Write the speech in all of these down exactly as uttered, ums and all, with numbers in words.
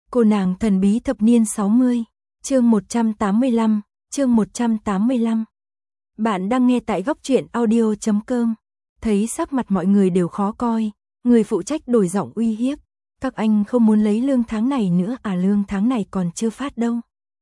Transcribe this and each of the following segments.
Cô nàng thần bí thập niên sáu mươi, chương một trăm tám mươi lăm, chương một trăm tám mươi lăm. Bạn đang nghe tại góc truyện audio chấm com. Thấy sắc mặt mọi người đều khó coi, người phụ trách đổi giọng uy hiếp. Các anh không muốn lấy lương tháng này nữa à, lương tháng này còn chưa phát đâu.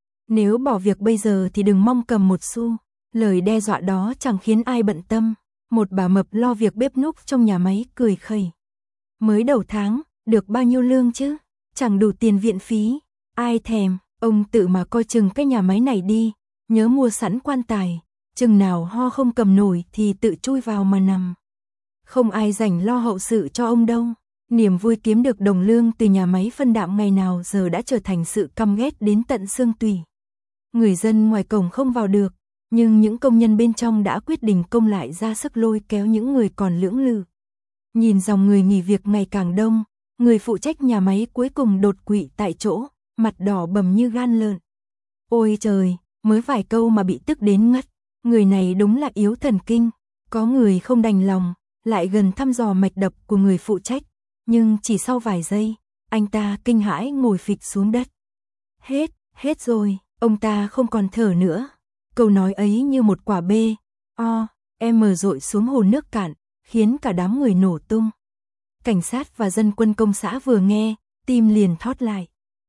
Nếu bỏ việc bây giờ thì đừng mong cầm một xu. Lời đe dọa đó chẳng khiến ai bận tâm. Một bà mập lo việc bếp núc trong nhà máy cười khẩy. Mới đầu tháng, được bao nhiêu lương chứ? Chẳng đủ tiền viện phí. Ai thèm, ông tự mà coi chừng cái nhà máy này đi. Nhớ mua sẵn quan tài. Chừng nào ho không cầm nổi thì tự chui vào mà nằm. Không ai rảnh lo hậu sự cho ông đâu. Niềm vui kiếm được đồng lương từ nhà máy phân đạm ngày nào giờ đã trở thành sự căm ghét đến tận xương tủy. Người dân ngoài cổng không vào được, nhưng những công nhân bên trong đã quyết định công lại ra sức lôi kéo những người còn lưỡng lự. Nhìn dòng người nghỉ việc ngày càng đông, người phụ trách nhà máy cuối cùng đột quỵ tại chỗ, mặt đỏ bầm như gan lợn. Ôi trời, mới vài câu mà bị tức đến ngất, người này đúng là yếu thần kinh. Có người không đành lòng, lại gần thăm dò mạch đập của người phụ trách, nhưng chỉ sau vài giây, anh ta kinh hãi ngồi phịch xuống đất. Hết, hết rồi, ông ta không còn thở nữa. Câu nói ấy như một quả bê, o, em rội xuống hồ nước cạn, khiến cả đám người nổ tung. Cảnh sát và dân quân công xã vừa nghe, tim liền thót lại.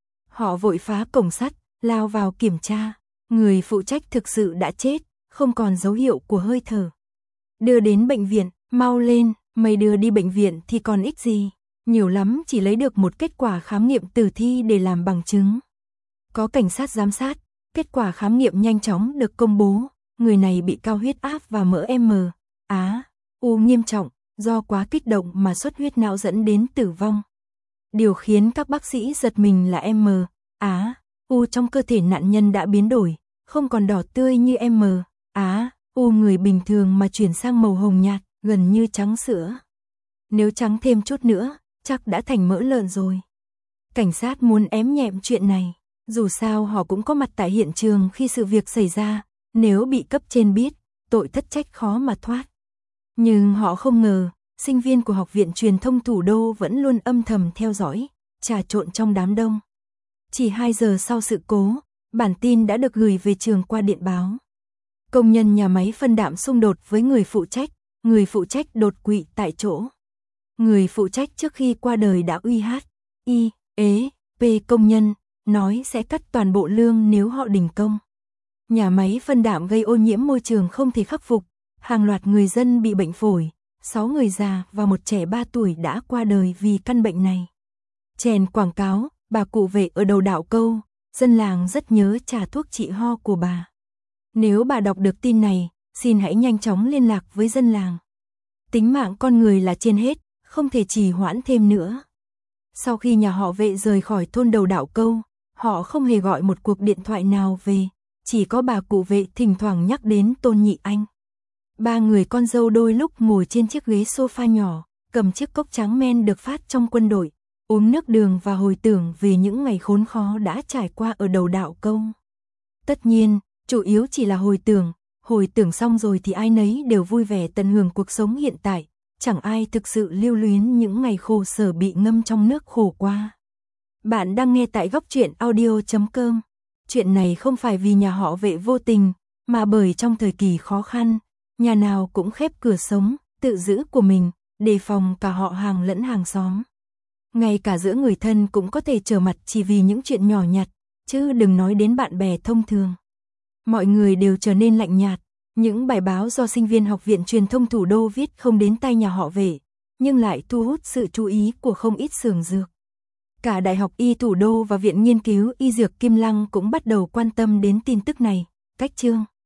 Họ vội phá cổng sắt, lao vào kiểm tra. Người phụ trách thực sự đã chết, không còn dấu hiệu của hơi thở. Đưa đến bệnh viện, mau lên, mày đưa đi bệnh viện thì còn ích gì. Nhiều lắm chỉ lấy được một kết quả khám nghiệm tử thi để làm bằng chứng. Có cảnh sát giám sát, kết quả khám nghiệm nhanh chóng được công bố. Người này bị cao huyết áp và mỡ M, Á, U nghiêm trọng, do quá kích động mà xuất huyết não dẫn đến tử vong. Điều khiến các bác sĩ giật mình là M, Á, U trong cơ thể nạn nhân đã biến đổi, không còn đỏ tươi như M, Á, U người bình thường mà chuyển sang màu hồng nhạt, gần như trắng sữa. Nếu trắng thêm chút nữa, chắc đã thành mỡ lợn rồi. Cảnh sát muốn ém nhẹm chuyện này, dù sao họ cũng có mặt tại hiện trường khi sự việc xảy ra, nếu bị cấp trên biết, tội thất trách khó mà thoát. Nhưng họ không ngờ, sinh viên của Học viện Truyền thông Thủ đô vẫn luôn âm thầm theo dõi, trà trộn trong đám đông. Chỉ hai giờ sau sự cố, bản tin đã được gửi về trường qua điện báo. Công nhân nhà máy phân đạm xung đột với người phụ trách, người phụ trách đột quỵ tại chỗ. Người phụ trách trước khi qua đời đã uy hát, y, ế, p công nhân, nói sẽ cắt toàn bộ lương nếu họ đình công. Nhà máy phân đạm gây ô nhiễm môi trường không thể khắc phục, hàng loạt người dân bị bệnh phổi, sáu người già và một trẻ ba tuổi đã qua đời vì căn bệnh này. Chèn quảng cáo, bà cụ vệ ở đầu đạo câu, dân làng rất nhớ trà thuốc trị ho của bà. Nếu bà đọc được tin này, xin hãy nhanh chóng liên lạc với dân làng. Tính mạng con người là trên hết, không thể trì hoãn thêm nữa. Sau khi nhà họ Vệ rời khỏi thôn đầu đạo câu, họ không hề gọi một cuộc điện thoại nào về, chỉ có bà cụ Vệ thỉnh thoảng nhắc đến Tôn Nhị Anh. Ba người con dâu đôi lúc ngồi trên chiếc ghế sofa nhỏ, cầm chiếc cốc trắng men được phát trong quân đội, uống nước đường và hồi tưởng về những ngày khốn khó đã trải qua ở đầu đạo câu. Tất nhiên, chủ yếu chỉ là hồi tưởng, hồi tưởng xong rồi thì ai nấy đều vui vẻ tận hưởng cuộc sống hiện tại, chẳng ai thực sự lưu luyến những ngày khổ sở bị ngâm trong nước khổ qua. Bạn đang nghe tại góc truyện audio chấm com. Chuyện này không phải vì nhà họ Vệ vô tình, mà bởi trong thời kỳ khó khăn, nhà nào cũng khép cửa sống, tự giữ của mình, đề phòng cả họ hàng lẫn hàng xóm. Ngay cả giữa người thân cũng có thể trở mặt chỉ vì những chuyện nhỏ nhặt, chứ đừng nói đến bạn bè thông thường. Mọi người đều trở nên lạnh nhạt, những bài báo do sinh viên Học viện Truyền thông Thủ đô viết không đến tay nhà họ Vệ, nhưng lại thu hút sự chú ý của không ít xưởng dược. Cả Đại học Y Thủ đô và Viện Nghiên cứu Y Dược Kim Lăng cũng bắt đầu quan tâm đến tin tức này. Cách chương